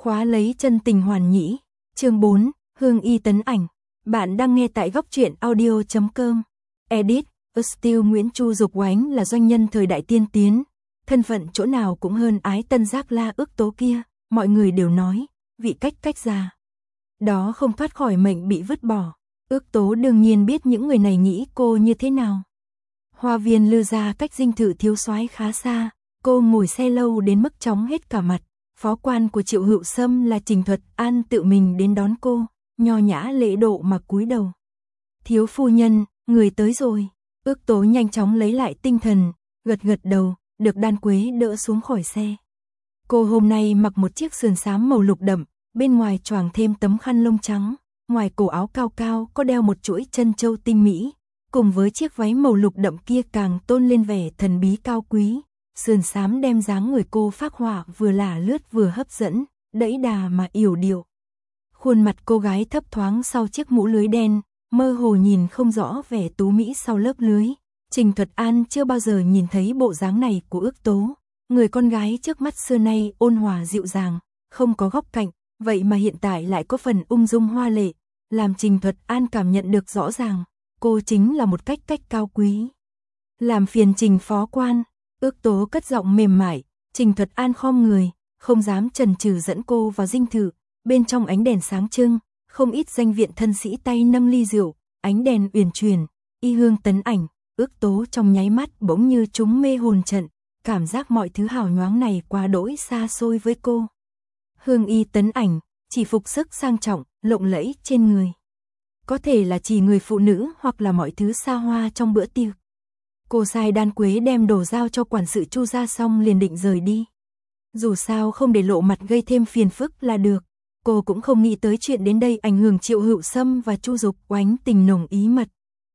Khóa lấy chân tình hoàn nhĩ. Chương 4, Hương Y tấn ảnh. Bạn đang nghe tại góc truyện audio.com. Edit, Still Nguyễn Chu Dục Oánh là doanh nhân thời đại tiên tiến. Thân phận chỗ nào cũng hơn ái tân giác la ước tố kia. Mọi người đều nói, vị cách già. Đó không thoát khỏi mệnh bị vứt bỏ. Ước tố đương nhiên biết những người này nghĩ cô như thế nào. Hoa viên Lư gia cách dinh thự thiếu soái khá xa. Cô ngồi xe lâu đến mức chóng hết cả mặt. Phó quan của Triệu Hữu Sâm là Trình Thuật An tự mình đến đón cô, nho nhã lễ độ mà cúi đầu. Thiếu phu nhân, người tới rồi. Ước tố nhanh chóng lấy lại tinh thần, gật đầu, được Đan Quế đỡ xuống khỏi xe. Cô hôm nay mặc một chiếc sườn xám màu lục đậm, bên ngoài choàng thêm tấm khăn lông trắng, ngoài cổ áo cao cao có đeo một chuỗi chân châu tinh mỹ, cùng với chiếc váy màu lục đậm kia càng tôn lên vẻ thần bí cao quý. Sườn xám đem dáng người cô phác họa vừa lả lướt vừa hấp dẫn, đẫy đà mà yểu điệu. Khuôn mặt cô gái thấp thoáng sau chiếc mũ lưới đen, mơ hồ nhìn không rõ vẻ tú mỹ sau lớp lưới. Trình Thuật An chưa bao giờ nhìn thấy bộ dáng này của ước tố. Người con gái trước mắt xưa nay ôn hòa dịu dàng, không có góc cạnh, vậy mà hiện tại lại có phần ung dung hoa lệ, làm Trình Thuật An cảm nhận được rõ ràng, cô chính là một cách cao quý. Làm phiền Trình phó quan. Ước tố cất giọng mềm mại, Trình Thuật An khom người, không dám chần chừ dẫn cô vào dinh thự. Bên trong ánh đèn sáng trưng, không ít danh viện thân sĩ tay nâng ly rượu, ánh đèn uyển chuyển, y hương tấn ảnh. Ước tố trong nháy mắt bỗng như chúng mê hồn trận, cảm giác mọi thứ hào nhoáng này quá đỗi xa xôi với cô. Hương y tấn ảnh, chỉ phục sức sang trọng, lộng lẫy trên người. Có thể là chỉ người phụ nữ hoặc là mọi thứ xa hoa trong bữa tiệc. Cô sai Đan Quế đem đồ giao cho quản sự Chu ra xong liền định rời đi. Dù sao không để lộ mặt gây thêm phiền phức là được. Cô cũng không nghĩ tới chuyện đến đây ảnh hưởng Triệu Hữu Sâm và Chu Dục Oánh tình nồng ý mật.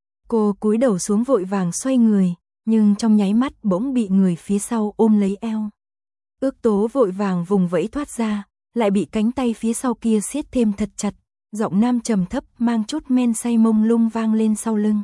Cô cúi đầu xuống vội vàng xoay người, nhưng trong nháy mắt bỗng bị người phía sau ôm lấy eo. Ước tố vội vàng vùng vẫy thoát ra, lại bị cánh tay phía sau kia siết thêm thật chặt. Giọng nam trầm thấp mang chút men say mông lung vang lên sau lưng.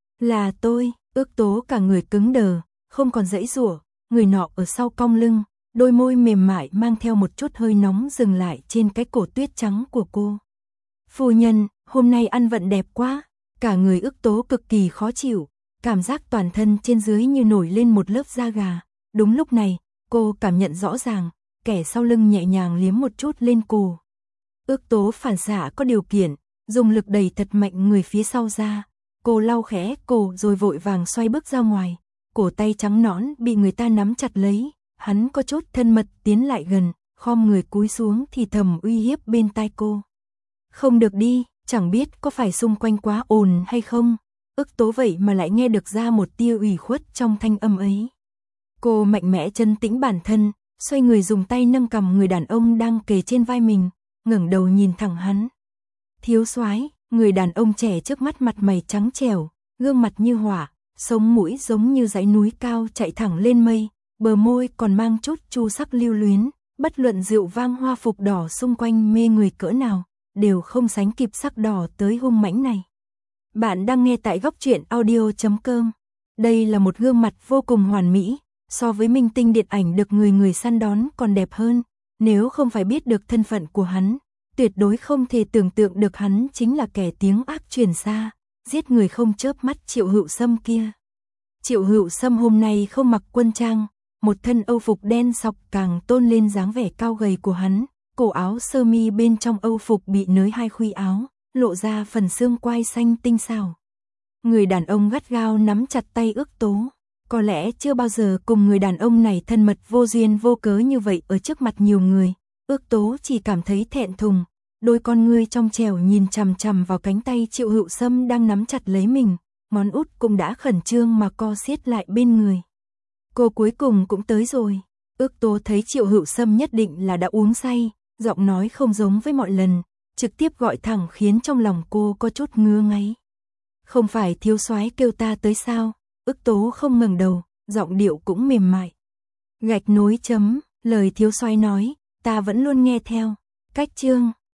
Là tôi. Ước tố cả người cứng đờ, không còn giãy giụa, người nọ ở sau cong lưng, đôi môi mềm mại mang theo một chút hơi nóng dừng lại trên cái cổ tuyết trắng của cô. Phu nhân, hôm nay ăn vận đẹp quá. Cả người ước tố cực kỳ khó chịu, cảm giác toàn thân trên dưới như nổi lên một lớp da gà. Đúng lúc này, cô cảm nhận rõ ràng, kẻ sau lưng nhẹ nhàng liếm một chút lên cổ. Ước tố phản xạ có điều kiện, dùng lực đẩy thật mạnh người phía sau ra. Cô lau khẽ cổ rồi vội vàng xoay bước ra ngoài, cổ tay trắng nõn bị người ta nắm chặt lấy, hắn có chút thân mật tiến lại gần, khom người cúi xuống thì thầm uy hiếp bên tai cô. Không được đi, chẳng biết có phải xung quanh quá ồn hay không, ước tố vậy mà lại nghe được ra một tia ủy khuất trong thanh âm ấy. Cô mạnh mẽ trấn tĩnh bản thân, xoay người dùng tay nâng cằm người đàn ông đang kề trên vai mình, ngẩng đầu nhìn thẳng hắn. Thiếu soái. Người đàn ông trẻ trước mắt mặt mày trắng trẻo, gương mặt như hỏa, sống mũi giống như dãy núi cao chạy thẳng lên mây, bờ môi còn mang chút chu sắc lưu luyến, bất luận rượu vang hoa phục đỏ xung quanh mê người cỡ nào, đều không sánh kịp sắc đỏ tới hung mãnh này. Bạn đang nghe tại góc truyện audio.com. Đây là một gương mặt vô cùng hoàn mỹ, so với minh tinh điện ảnh được người săn đón còn đẹp hơn, nếu không phải biết được thân phận của hắn. Tuyệt đối không thể tưởng tượng được hắn chính là kẻ tiếng ác truyền xa, giết người không chớp mắt Triệu Hữu Sâm kia. Triệu Hữu Sâm hôm nay không mặc quân trang, một thân âu phục đen sọc càng tôn lên dáng vẻ cao gầy của hắn, cổ áo sơ mi bên trong âu phục bị nới hai khuy áo, lộ ra phần xương quai xanh tinh xảo. Người đàn ông gắt gao nắm chặt tay ước tố, có lẽ chưa bao giờ cùng người đàn ông này thân mật vô duyên vô cớ như vậy ở trước mặt nhiều người. Ước tố chỉ cảm thấy thẹn thùng, đôi con ngươi trong trẻo nhìn chằm chằm vào cánh tay Triệu Hữu Sâm đang nắm chặt lấy mình, ngón út cũng đã khẩn trương mà co siết lại bên người. Cô cuối cùng cũng tới rồi. Ước tố thấy Triệu Hữu Sâm nhất định là đã uống say, giọng nói không giống với mọi lần, trực tiếp gọi thẳng khiến trong lòng cô có chút ngứa ngáy. Không phải thiếu soái kêu ta tới sao? Ước tố không ngẩng đầu, giọng điệu cũng mềm mại. Gạch nối chấm, lời thiếu soái nói. Ta vẫn luôn nghe theo. Cách chương